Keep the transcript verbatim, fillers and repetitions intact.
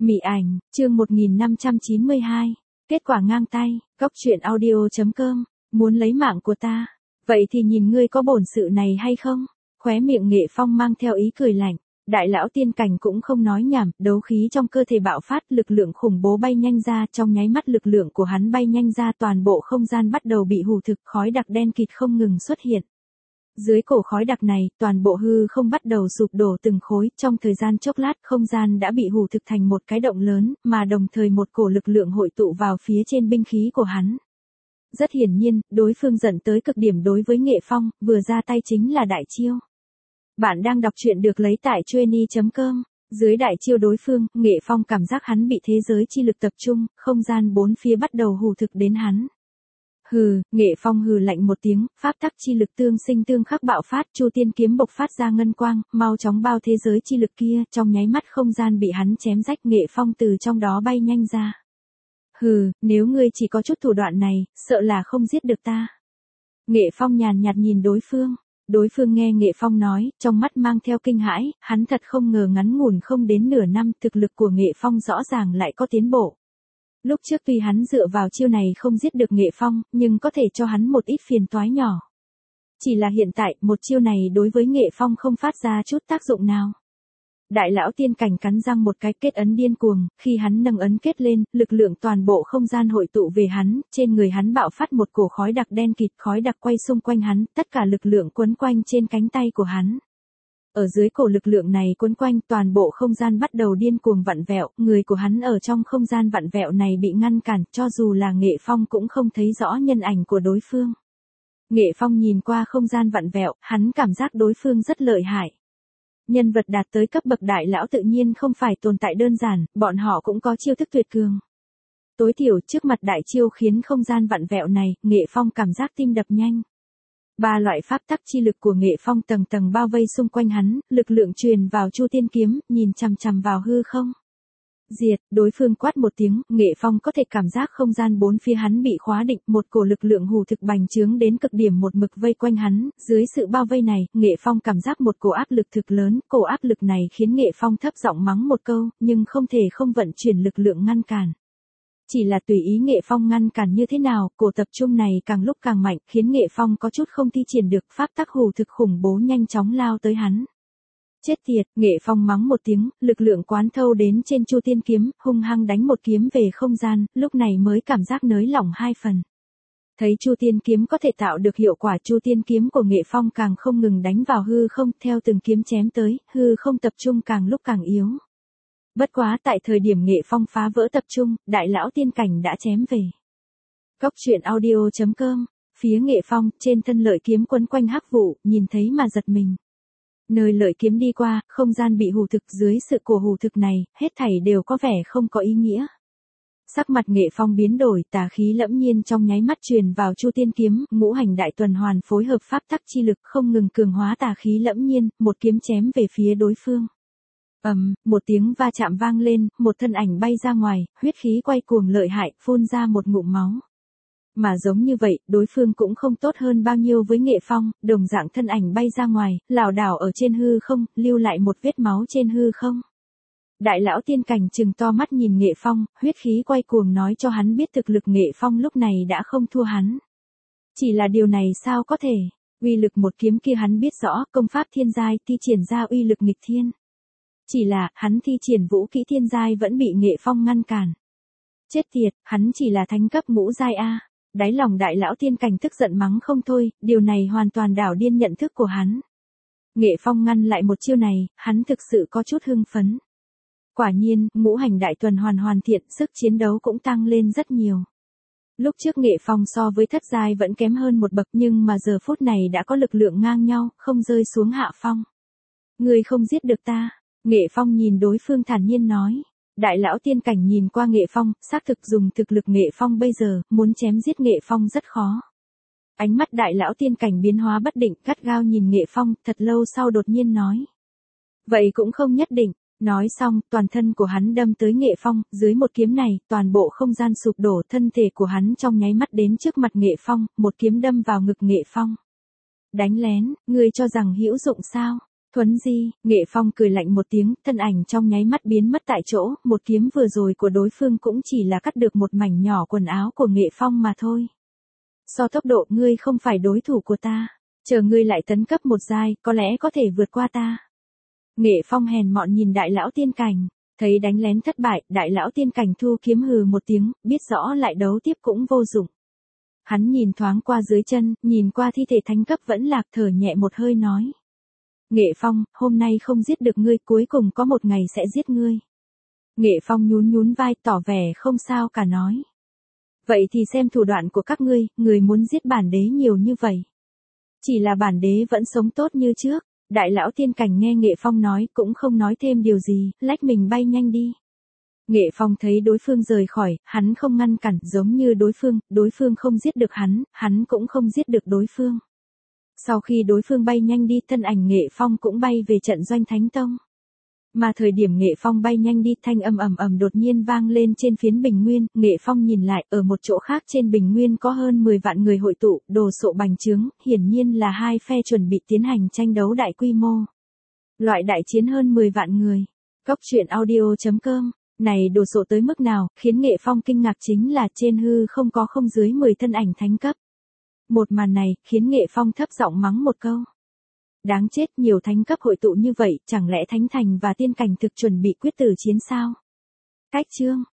Mị ảnh, chương một nghìn năm trăm chín mươi hai. Kết quả ngang tay, Cóc truyện audio chấm com. Muốn lấy mạng của ta? Vậy thì nhìn ngươi có bổn sự này hay không? Khóe miệng Nghệ Phong mang theo ý cười lạnh. Đại lão tiên cảnh cũng không nói nhảm, đấu khí trong cơ thể bạo phát, lực lượng khủng bố bay nhanh ra, trong nháy mắt lực lượng của hắn bay nhanh ra, toàn bộ không gian bắt đầu bị hù thực, khói đặc đen kịt không ngừng xuất hiện. Dưới cổ khói đặc này, toàn bộ hư không bắt đầu sụp đổ từng khối, trong thời gian chốc lát không gian đã bị hù thực thành một cái động lớn, mà đồng thời một cổ lực lượng hội tụ vào phía trên binh khí của hắn. Rất hiển nhiên, đối phương giận tới cực điểm đối với Nghệ Phong, vừa ra tay chính là đại chiêu. Bạn đang đọc truyện được lấy tại trueni chấm com. Dưới đại chiêu đối phương, Nghệ Phong cảm giác hắn bị thế giới chi lực tập trung, không gian bốn phía bắt đầu hù thực đến hắn. Hừ, Nghệ Phong hừ lạnh một tiếng, pháp tắc chi lực tương sinh tương khắc bạo phát, Chu Tiên kiếm bộc phát ra ngân quang, mau chóng bao thế giới chi lực kia, trong nháy mắt không gian bị hắn chém rách, Nghệ Phong từ trong đó bay nhanh ra. Hừ, nếu ngươi chỉ có chút thủ đoạn này, sợ là không giết được ta. Nghệ Phong nhàn nhạt nhìn đối phương. Đối phương nghe Nghệ Phong nói, trong mắt mang theo kinh hãi, hắn thật không ngờ ngắn ngủn không đến nửa năm, thực lực của Nghệ Phong rõ ràng lại có tiến bộ. Lúc trước tuy hắn dựa vào chiêu này không giết được Nghệ Phong, nhưng có thể cho hắn một ít phiền toái nhỏ. Chỉ là hiện tại, một chiêu này đối với Nghệ Phong không phát ra chút tác dụng nào. Đại lão tiên cảnh cắn răng một cái, kết ấn điên cuồng, khi hắn nâng ấn kết lên, lực lượng toàn bộ không gian hội tụ về hắn, trên người hắn bạo phát một cổ khói đặc đen kịt, khói đặc quay xung quanh hắn, tất cả lực lượng quấn quanh trên cánh tay của hắn. Ở dưới cổ lực lượng này quấn quanh, toàn bộ không gian bắt đầu điên cuồng vặn vẹo, người của hắn ở trong không gian vặn vẹo này bị ngăn cản, cho dù là Nghệ Phong cũng không thấy rõ nhân ảnh của đối phương. Nghệ Phong nhìn qua không gian vặn vẹo, hắn cảm giác đối phương rất lợi hại. Nhân vật đạt tới cấp bậc đại lão tự nhiên không phải tồn tại đơn giản, bọn họ cũng có chiêu thức tuyệt cường. Tối thiểu trước mặt đại chiêu khiến không gian vặn vẹo này, Nghệ Phong cảm giác tim đập nhanh. Ba loại pháp tắc chi lực của Nghệ Phong tầng tầng bao vây xung quanh hắn, lực lượng truyền vào Chu Tiên kiếm, nhìn chằm chằm vào hư không. Diệt, đối phương quát một tiếng, Nghệ Phong có thể cảm giác không gian bốn phía hắn bị khóa định, một cổ lực lượng hù thực bành trướng đến cực điểm một mực vây quanh hắn, dưới sự bao vây này, Nghệ Phong cảm giác một cổ áp lực thực lớn, cổ áp lực này khiến Nghệ Phong thấp giọng mắng một câu, nhưng không thể không vận chuyển lực lượng ngăn cản. Chỉ là tùy ý Nghệ Phong ngăn cản như thế nào, cổ tập trung này càng lúc càng mạnh, khiến Nghệ Phong có chút không thi triển được, pháp tắc hù thực khủng bố nhanh chóng lao tới hắn. Chết tiệt, Nghệ Phong mắng một tiếng, lực lượng quán thâu đến trên Chu Tiên kiếm, hung hăng đánh một kiếm về không gian, lúc này mới cảm giác nới lỏng hai phần. Thấy Chu Tiên kiếm có thể tạo được hiệu quả, Chu Tiên kiếm của Nghệ Phong càng không ngừng đánh vào hư không, theo từng kiếm chém tới, hư không tập trung càng lúc càng yếu. Bất quá tại thời điểm Nghệ Phong phá vỡ tập trung, đại lão tiên cảnh đã chém về. Cóc truyện audio chấm com, phía Nghệ Phong, trên thân lợi kiếm quấn quanh hắc vụ, nhìn thấy mà giật mình. Nơi lợi kiếm đi qua, không gian bị hù thực, dưới sự cổ hù thực này, hết thảy đều có vẻ không có ý nghĩa. Sắc mặt Nghệ Phong biến đổi, tà khí lẫm nhiên trong nháy mắt truyền vào Chu Tiên kiếm, ngũ hành đại tuần hoàn phối hợp pháp tắc chi lực không ngừng cường hóa tà khí lẫm nhiên, một kiếm chém về phía đối phương. Ầm, um, một tiếng va chạm vang lên, một thân ảnh bay ra ngoài, huyết khí quay cuồng lợi hại, phun ra một ngụm máu. Mà giống như vậy, đối phương cũng không tốt hơn bao nhiêu với Nghệ Phong, đồng dạng thân ảnh bay ra ngoài, lảo đảo ở trên hư không, lưu lại một vết máu trên hư không. Đại lão tiên cảnh trừng to mắt nhìn Nghệ Phong, huyết khí quay cuồng nói cho hắn biết thực lực Nghệ Phong lúc này đã không thua hắn. Chỉ là điều này sao có thể, uy lực một kiếm kia hắn biết rõ, công pháp thiên giai thi triển ra uy lực nghịch thiên. Chỉ là, hắn thi triển vũ kỹ thiên giai vẫn bị Nghệ Phong ngăn cản. Chết tiệt, hắn chỉ là thánh cấp ngũ giai a. Đáy lòng đại lão tiên cảnh tức giận mắng không thôi, điều này hoàn toàn đảo điên nhận thức của hắn. Nghệ Phong ngăn lại một chiêu này, hắn thực sự có chút hưng phấn. Quả nhiên, ngũ hành đại tuần hoàn hoàn thiện, sức chiến đấu cũng tăng lên rất nhiều. Lúc trước Nghệ Phong so với thất giai vẫn kém hơn một bậc, nhưng mà giờ phút này đã có lực lượng ngang nhau, không rơi xuống hạ phong. Ngươi không giết được ta. Nghệ Phong nhìn đối phương thản nhiên nói. Đại lão tiên cảnh nhìn qua Nghệ Phong, xác thực dùng thực lực Nghệ Phong bây giờ, muốn chém giết Nghệ Phong rất khó. Ánh mắt đại lão tiên cảnh biến hóa bất định, gắt gao nhìn Nghệ Phong, thật lâu sau đột nhiên nói. Vậy cũng không nhất định. Nói xong, toàn thân của hắn đâm tới Nghệ Phong, dưới một kiếm này, toàn bộ không gian sụp đổ, thân thể của hắn trong nháy mắt đến trước mặt Nghệ Phong, một kiếm đâm vào ngực Nghệ Phong. Đánh lén, ngươi cho rằng hữu dụng sao? Thuấn di, Nghệ Phong cười lạnh một tiếng, thân ảnh trong nháy mắt biến mất tại chỗ, một kiếm vừa rồi của đối phương cũng chỉ là cắt được một mảnh nhỏ quần áo của Nghệ Phong mà thôi. So tốc độ ngươi không phải đối thủ của ta, chờ ngươi lại tấn cấp một giai, có lẽ có thể vượt qua ta. Nghệ Phong hèn mọn nhìn đại lão tiên cảnh, thấy đánh lén thất bại, đại lão tiên cảnh thu kiếm hừ một tiếng, biết rõ lại đấu tiếp cũng vô dụng. Hắn nhìn thoáng qua dưới chân, nhìn qua thi thể thánh cấp vẫn lạc, thở nhẹ một hơi nói. Nghệ Phong, hôm nay không giết được ngươi, cuối cùng có một ngày sẽ giết ngươi. Nghệ Phong nhún nhún vai tỏ vẻ không sao cả nói. Vậy thì xem thủ đoạn của các ngươi, người muốn giết bản đế nhiều như vậy. Chỉ là bản đế vẫn sống tốt như trước. Đại lão tiên cảnh nghe Nghệ Phong nói cũng không nói thêm điều gì, lách mình bay nhanh đi. Nghệ Phong thấy đối phương rời khỏi, hắn không ngăn cản, giống như đối phương, đối phương không giết được hắn, hắn cũng không giết được đối phương. Sau khi đối phương bay nhanh đi, thân ảnh Nghệ Phong cũng bay về trận doanh Thánh Tông. Mà thời điểm Nghệ Phong bay nhanh đi, thanh âm ầm ầm đột nhiên vang lên trên phiến bình nguyên, Nghệ Phong nhìn lại, ở một chỗ khác trên bình nguyên có hơn mười vạn người hội tụ, đồ sộ bành trướng, hiển nhiên là hai phe chuẩn bị tiến hành tranh đấu đại quy mô. Loại đại chiến hơn mười vạn người. Cốc truyện audio chấm com, này đồ sộ tới mức nào, khiến Nghệ Phong kinh ngạc chính là trên hư không có không dưới mười thân ảnh thánh cấp. Một màn này, khiến Nghệ Phong thấp giọng mắng một câu. Đáng chết, nhiều thánh cấp hội tụ như vậy, chẳng lẽ thánh thành và tiên cảnh thực chuẩn bị quyết tử chiến sao? Cách chương